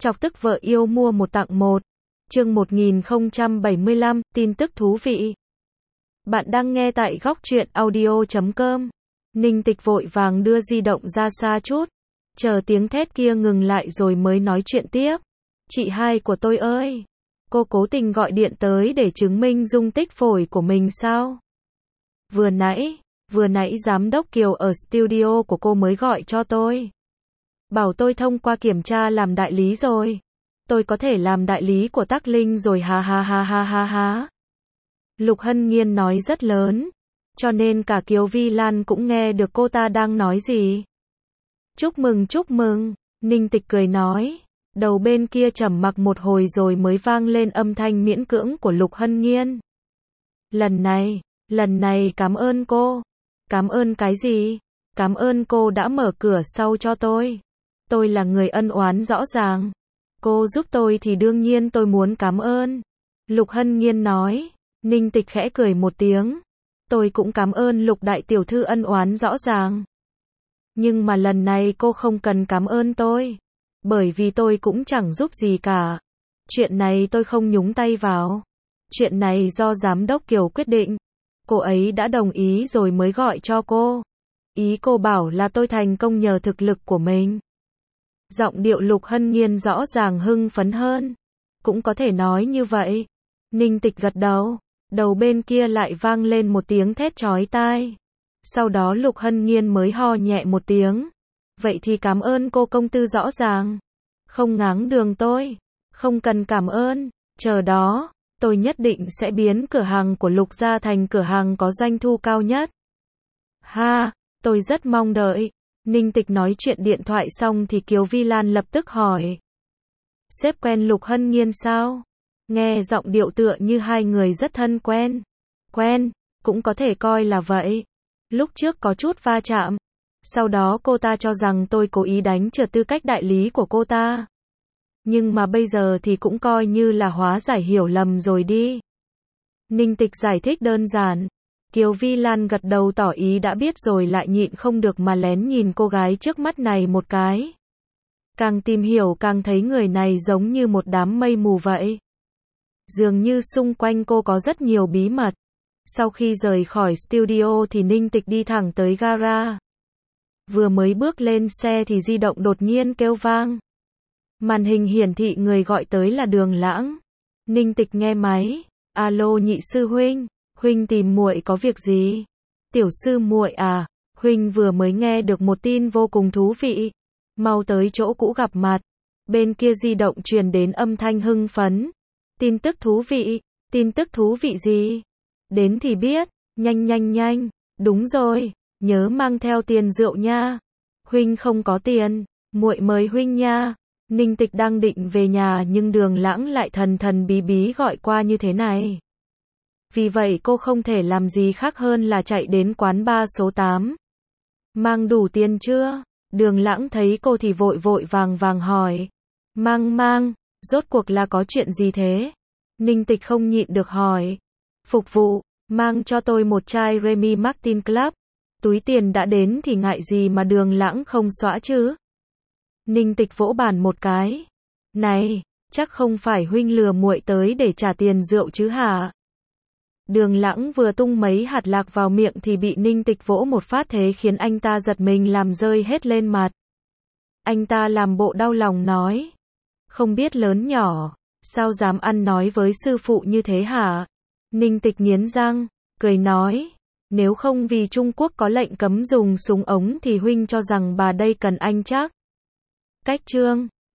Chọc tức vợ yêu mua một tặng một. Chương 1075, tin tức thú vị. Bạn đang nghe tại góc truyện audio.com. Ninh Tịch vội vàng đưa di động ra xa chút, chờ tiếng thét kia ngừng lại rồi mới nói chuyện tiếp. Chị hai của tôi ơi, cô cố tình gọi điện tới để chứng minh dung tích phổi của mình sao? Vừa nãy giám đốc Kiều ở studio của cô mới gọi cho tôi. Bảo tôi thông qua kiểm tra làm đại lý rồi. Tôi có thể làm đại lý của Tắc Linh rồi ha ha ha ha ha ha. Lục Hân Nhiên nói rất lớn, cho nên cả Kiều Vi Lan cũng nghe được cô ta đang nói gì. Chúc mừng, Ninh Tịch cười nói. Đầu bên kia trầm mặc một hồi rồi mới vang lên âm thanh miễn cưỡng của Lục Hân Nhiên. Lần này cảm ơn cô. Cảm ơn cái gì? Cảm ơn cô đã mở cửa sau cho tôi. Tôi là người ân oán rõ ràng. Cô giúp tôi thì đương nhiên tôi muốn cảm ơn. Lục Hân Nhiên nói. Ninh Tịch khẽ cười một tiếng. Tôi cũng cảm ơn Lục đại tiểu thư ân oán rõ ràng. Nhưng mà lần này cô không cần cảm ơn tôi. Bởi vì tôi cũng chẳng giúp gì cả. Chuyện này tôi không nhúng tay vào. Chuyện này do giám đốc Kiều quyết định. Cô ấy đã đồng ý rồi mới gọi cho cô. Ý cô bảo là tôi thành công nhờ thực lực của mình. Giọng điệu Lục Hân Nhiên rõ ràng hưng phấn hơn. Cũng có thể nói như vậy. Ninh Tịch gật đầu. Đầu bên kia lại vang lên một tiếng thét chói tai. Sau đó Lục Hân Nhiên mới ho nhẹ một tiếng. Vậy thì cảm ơn cô công tư rõ ràng. Không ngáng đường tôi. Không cần cảm ơn. Chờ đó, tôi nhất định sẽ biến cửa hàng của Lục gia thành cửa hàng có doanh thu cao nhất. Ha, tôi rất mong đợi. Ninh Tịch nói chuyện điện thoại xong thì Kiều Vi Lan lập tức hỏi. Sếp quen Lục Hân Nhiên sao? Nghe giọng điệu tựa như hai người rất thân quen. Quen, cũng có thể coi là vậy. Lúc trước có chút va chạm. Sau đó cô ta cho rằng tôi cố ý đánh trượt tư cách đại lý của cô ta. Nhưng mà bây giờ thì cũng coi như là hóa giải hiểu lầm rồi đi. Ninh Tịch giải thích đơn giản. Kiều Vi Lan gật đầu tỏ ý đã biết rồi lại nhịn không được mà lén nhìn cô gái trước mắt này một cái. Càng tìm hiểu càng thấy người này giống như một đám mây mù vậy. Dường như xung quanh cô có rất nhiều bí mật. Sau khi rời khỏi studio thì Ninh Tịch đi thẳng tới gara. Vừa mới bước lên xe thì di động đột nhiên kêu vang. Màn hình hiển thị người gọi tới là Đường Lãng. Ninh Tịch nghe máy. Alo nhị sư huynh, huynh tìm muội có việc gì? Tiểu sư muội à, huynh vừa mới nghe được một tin vô cùng thú vị. Mau tới chỗ cũ gặp mặt. Bên kia di động truyền đến âm thanh hưng phấn. Tin tức thú vị gì? Đến thì biết, nhanh, đúng rồi, nhớ mang theo tiền rượu nha. Huynh không có tiền, muội mời huynh nha. Ninh Tịch đang định về nhà nhưng Đường Lãng lại thần bí gọi qua như thế này. Vì vậy cô không thể làm gì khác hơn là chạy đến quán bar số 8. Mang đủ tiền chưa? Đường Lãng thấy cô thì vội vàng hỏi. Mang, rốt cuộc là có chuyện gì thế? Ninh Tịch không nhịn được hỏi. Phục vụ, mang cho tôi một chai Remy Martin Club. Túi tiền đã đến thì ngại gì mà Đường Lãng không xóa chứ? Ninh Tịch vỗ bàn một cái. Này, chắc không phải huynh lừa muội tới để trả tiền rượu chứ hả? Đường Lãng vừa tung mấy hạt lạc vào miệng thì bị Ninh Tịch vỗ một phát thế khiến anh ta giật mình làm rơi hết lên mặt. Anh ta làm bộ đau lòng nói. Không biết lớn nhỏ, sao dám ăn nói với sư phụ như thế hả? Ninh Tịch nghiến răng, cười nói. Nếu không vì Trung Quốc có lệnh cấm dùng súng ống thì huynh cho rằng bà đây cần anh chắc. Cách chương